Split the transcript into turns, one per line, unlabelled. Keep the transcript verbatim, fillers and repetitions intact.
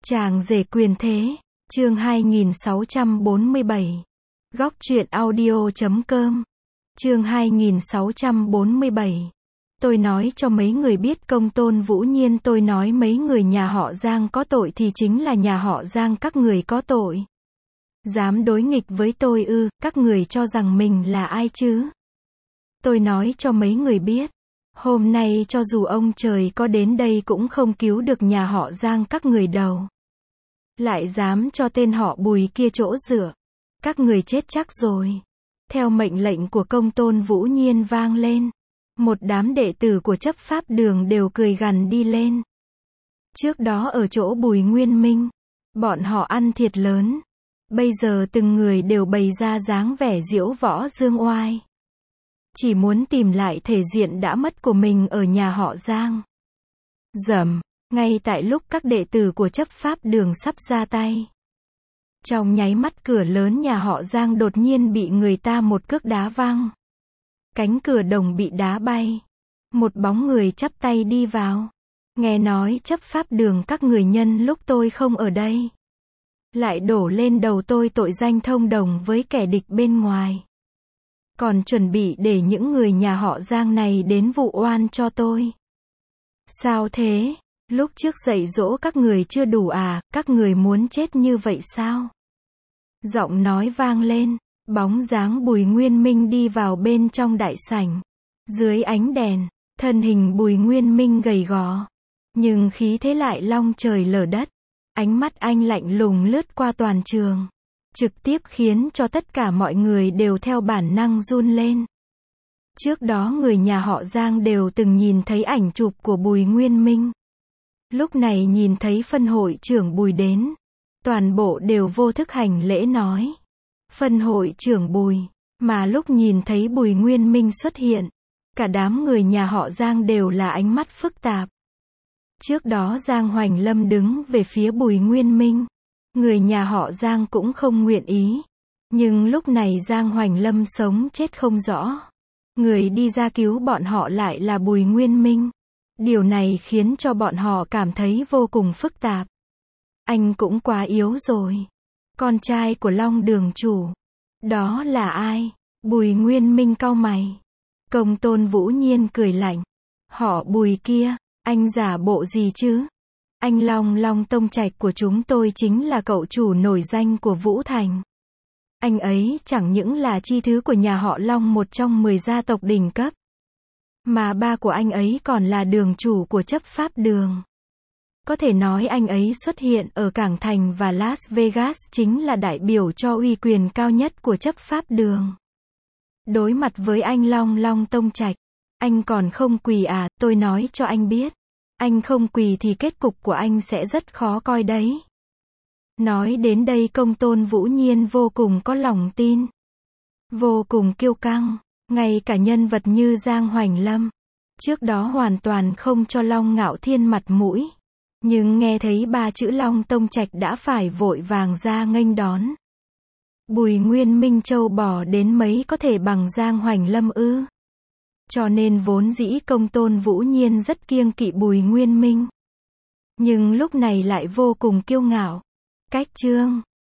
Chàng rể quyền thế, chương hai nghìn sáu trăm bốn mươi bảy. Góc truyện audio.com. Chương hai nghìn sáu trăm bốn mươi bảy. Tôi nói cho mấy người biết công tôn Vũ Nhiên, tôi nói mấy người nhà họ Giang có tội thì chính là nhà họ Giang các người có tội. Dám đối nghịch với tôi ư, các người cho rằng mình là ai chứ? Tôi nói cho mấy người biết, hôm nay cho dù ông trời có đến đây cũng không cứu được nhà họ Giang các người đâu. Lại dám cho tên họ Bùi kia chỗ dựa. Các người chết chắc rồi. Theo mệnh lệnh của công tôn Vũ Nhiên vang lên, một đám đệ tử của chấp pháp đường đều cười gằn đi lên. Trước đó ở chỗ Bùi Nguyên Minh, bọn họ ăn thiệt lớn. Bây giờ từng người đều bày ra dáng vẻ diễu võ dương oai. Chỉ muốn tìm lại thể diện đã mất của mình ở nhà họ Giang. Rầm, ngay tại lúc các đệ tử của chấp pháp đường sắp ra tay. Trong nháy mắt cửa lớn nhà họ Giang đột nhiên bị người ta một cước đá văng. Cánh cửa đồng bị đá bay. Một bóng người chắp tay đi vào. Nghe nói chấp pháp đường các người nhân lúc tôi không ở đây, lại đổ lên đầu tôi tội danh thông đồng với kẻ địch bên ngoài. Còn chuẩn bị để những người nhà họ Giang này đến vụ oan cho tôi. Sao thế? Lúc trước dạy dỗ các người chưa đủ à, các người muốn chết như vậy sao? Giọng nói vang lên, bóng dáng Bùi Nguyên Minh đi vào bên trong đại sảnh. Dưới ánh đèn, thân hình Bùi Nguyên Minh gầy gò, nhưng khí thế lại long trời lở đất. Ánh mắt anh lạnh lùng lướt qua toàn trường, trực tiếp khiến cho tất cả mọi người đều theo bản năng run lên. Trước đó người nhà họ Giang đều từng nhìn thấy ảnh chụp của Bùi Nguyên Minh. Lúc này nhìn thấy phân hội trưởng Bùi đến, toàn bộ đều vô thức hành lễ nói: phân hội trưởng Bùi. Mà lúc nhìn thấy Bùi Nguyên Minh xuất hiện, cả đám người nhà họ Giang đều là ánh mắt phức tạp. Trước đó Giang Hoành Lâm đứng về phía Bùi Nguyên Minh, người nhà họ Giang cũng không nguyện ý. Nhưng lúc này Giang Hoành Lâm sống chết không rõ. Người đi ra cứu bọn họ lại là Bùi Nguyên Minh. Điều này khiến cho bọn họ cảm thấy vô cùng phức tạp. Anh cũng quá yếu rồi. Con trai của Long đường chủ. Đó là ai? Bùi Nguyên Minh cau mày. Công tôn Vũ Nhiên cười lạnh. Họ Bùi kia, anh giả bộ gì chứ? Anh Long Long Tông Trạch của chúng tôi chính là cậu chủ nổi danh của Vũ Thành. Anh ấy chẳng những là chi thứ của nhà họ Long, một trong mười gia tộc đỉnh cấp, mà ba của anh ấy còn là đường chủ của chấp pháp đường. Có thể nói anh ấy xuất hiện ở Cảng Thành và Las Vegas chính là đại biểu cho uy quyền cao nhất của chấp pháp đường. Đối mặt với anh Long Long Tông Trạch, anh còn không quỳ à? Tôi nói cho anh biết, anh không quỳ thì kết cục của anh sẽ rất khó coi đấy. Nói đến đây công tôn Vũ Nhiên vô cùng có lòng tin, vô cùng kiêu căng. Ngay cả nhân vật như Giang Hoành Lâm, trước đó hoàn toàn không cho Long Ngạo Thiên mặt mũi, nhưng nghe thấy ba chữ Long Tông Trạch đã phải vội vàng ra nghênh đón. Bùi Nguyên Minh châu bò đến mấy có thể bằng Giang Hoành Lâm ư? Cho nên vốn dĩ công tôn Vũ Nhiên rất kiêng kỵ Bùi Nguyên Minh, nhưng lúc này lại vô cùng kiêu ngạo. Cách chương